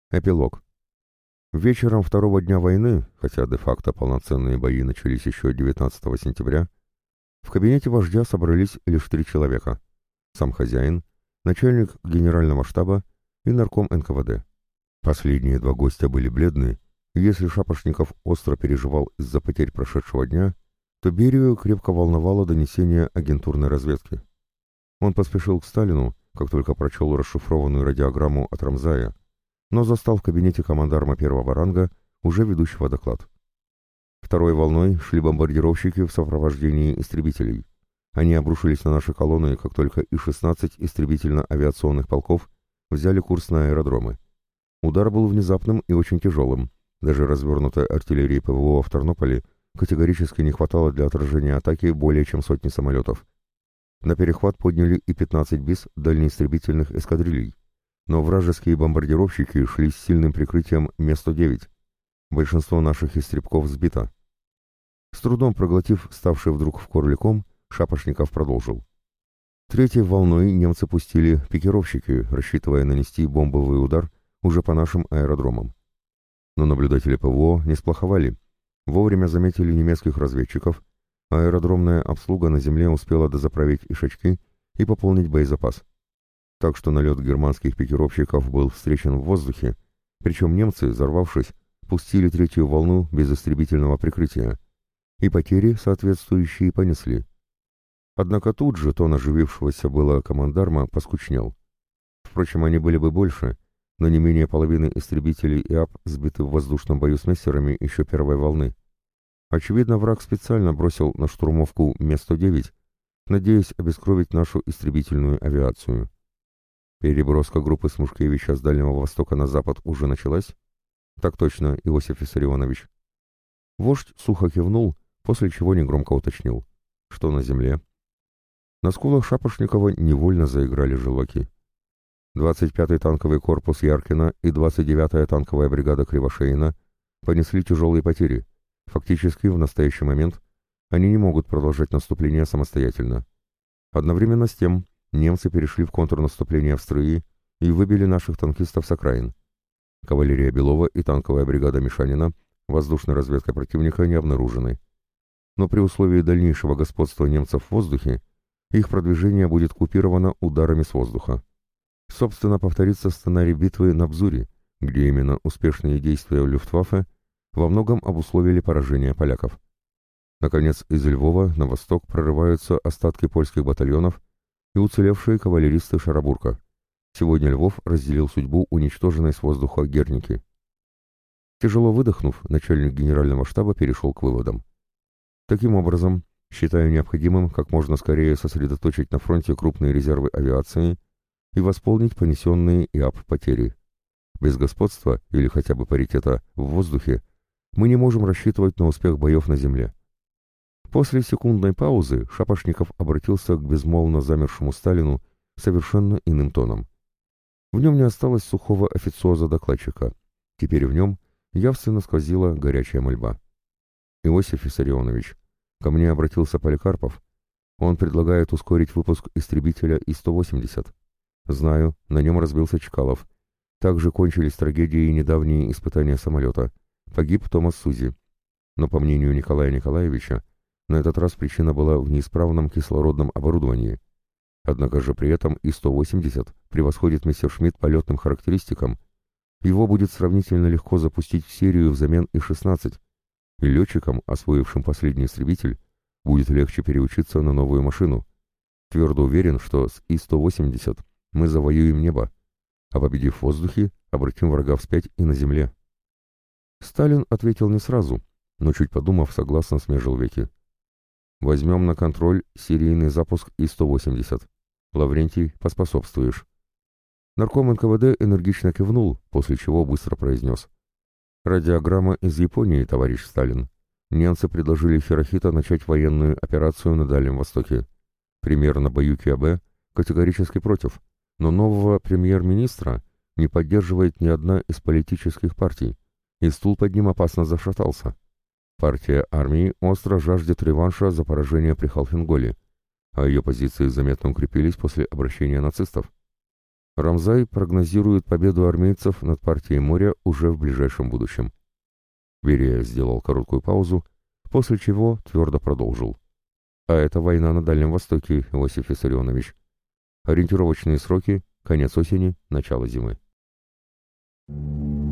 Эпилог. Вечером второго дня войны, хотя де-факто полноценные бои начались еще 19 сентября, в кабинете вождя собрались лишь 3 человека. Сам хозяин, начальник генерального штаба и нарком НКВД. Последние 2 гостя были бледны, и если Шапошников остро переживал из-за потерь прошедшего дня, то Берию крепко волновало донесение агентурной разведки. Он поспешил к Сталину, как только прочел расшифрованную радиограмму от Рамзая, но застал в кабинете командарма первого ранга, уже ведущего доклад. Второй волной шли бомбардировщики в сопровождении истребителей. Они обрушились на наши колонны, как только И-16 истребительно-авиационных полков взяли курс на аэродромы. Удар был внезапным и очень тяжелым. Даже развернутой артиллерии ПВО в Тарнополе категорически не хватало для отражения атаки более чем сотни самолетов. На перехват подняли И-15 БИС дальнеистребительных эскадрилей. Но вражеские бомбардировщики шли с сильным прикрытием Ме-109. Большинство наших истребков сбито. С трудом проглотив ставший вдруг в горле ком, Шапошников продолжил. Третьей волной немцы пустили пикировщики, рассчитывая нанести бомбовый удар уже по нашим аэродромам. Но наблюдатели ПВО не сплоховали. Вовремя заметили немецких разведчиков. Аэродромная обслуга на земле успела дозаправить ишачки и пополнить боезапас. Так что налет германских пикировщиков был встречен в воздухе, причем немцы, взорвавшись, пустили третью волну без истребительного прикрытия, и потери соответствующие понесли. Однако тут же тон оживившегося было командарма поскучнел. Впрочем, они были бы больше, но не менее половины истребителей ИАП сбиты в воздушном бою с мессерами еще первой волны. Очевидно, враг специально бросил на штурмовку Ме-109, надеясь обескровить нашу истребительную авиацию. Переброска группы Смушкевича с Дальнего Востока на запад уже началась? Так точно, Иосиф Виссарионович. Вождь сухо кивнул, после чего негромко уточнил. Что на земле? На скулах Шапошникова невольно заиграли желваки. 25-й танковый корпус Яркина и 29-я танковая бригада Кривошеина понесли тяжелые потери. Фактически, в настоящий момент они не могут продолжать наступление самостоятельно. Одновременно с тем, немцы перешли в контрнаступление в Стрыи и выбили наших танкистов с окраин. Кавалерия Белова и танковая бригада Мишанина воздушной разведкой противника не обнаружены. Но при условии дальнейшего господства немцев в воздухе их продвижение будет купировано ударами с воздуха. Собственно, повторится сценарий битвы на Бзуре, где именно успешные действия Люфтваффе во многом обусловили поражение поляков. Наконец, из Львова на восток прорываются остатки польских батальонов и уцелевшие кавалеристы Шарабурка. Сегодня Львов разделил судьбу уничтоженной с воздуха Герники. Тяжело выдохнув, начальник генерального штаба перешел к выводам. Таким образом, считаю необходимым как можно скорее сосредоточить на фронте крупные резервы авиации и восполнить понесенные ИАП потери. Без господства или хотя бы паритета в воздухе мы не можем рассчитывать на успех боев на земле. После секундной паузы Шапошников обратился к безмолвно замершему Сталину совершенно иным тоном. В нем не осталось сухого официоза докладчика. Теперь в нем явственно сквозила горячая мольба. «Иосиф Виссарионович, ко мне обратился Поликарпов. Он предлагает ускорить выпуск истребителя И-180. Знаю, на нем разбился Чкалов. Также кончились трагедией недавние испытания самолета. Погиб Томас Сузи. Но, по мнению Николая Николаевича, на этот раз причина была в неисправном кислородном оборудовании. Однако же при этом И-180 превосходит Мессершмитт полетным характеристикам. Его будет сравнительно легко запустить в серию взамен И-16, и летчикам, освоившим последний истребитель, будет легче переучиться на новую машину. Твердо уверен, что с И-180 мы завоюем небо, а победив в воздухе, обратим врага вспять и на земле. Сталин ответил не сразу, но чуть подумав, согласно смежил веки. Возьмем на контроль серийный запуск И-180. Лаврентий, поспособствуешь. Нарком НКВД энергично кивнул, после чего быстро произнес. Радиограмма из Японии, товарищ Сталин. Немцы предложили Хирохито начать военную операцию на Дальнем Востоке. Премьер Нобуюки Абэ категорически против, но нового премьер-министра не поддерживает ни одна из политических партий, и стул под ним опасно зашатался. Партия армии остро жаждет реванша за поражение при Халхенголе, а ее позиции заметно укрепились после обращения нацистов. Рамзай прогнозирует победу армейцев над партией моря уже в ближайшем будущем. Берия сделал короткую паузу, после чего твердо продолжил. А это война на Дальнем Востоке, Иосиф Виссарионович. Ориентировочные сроки — конец осени, начало зимы.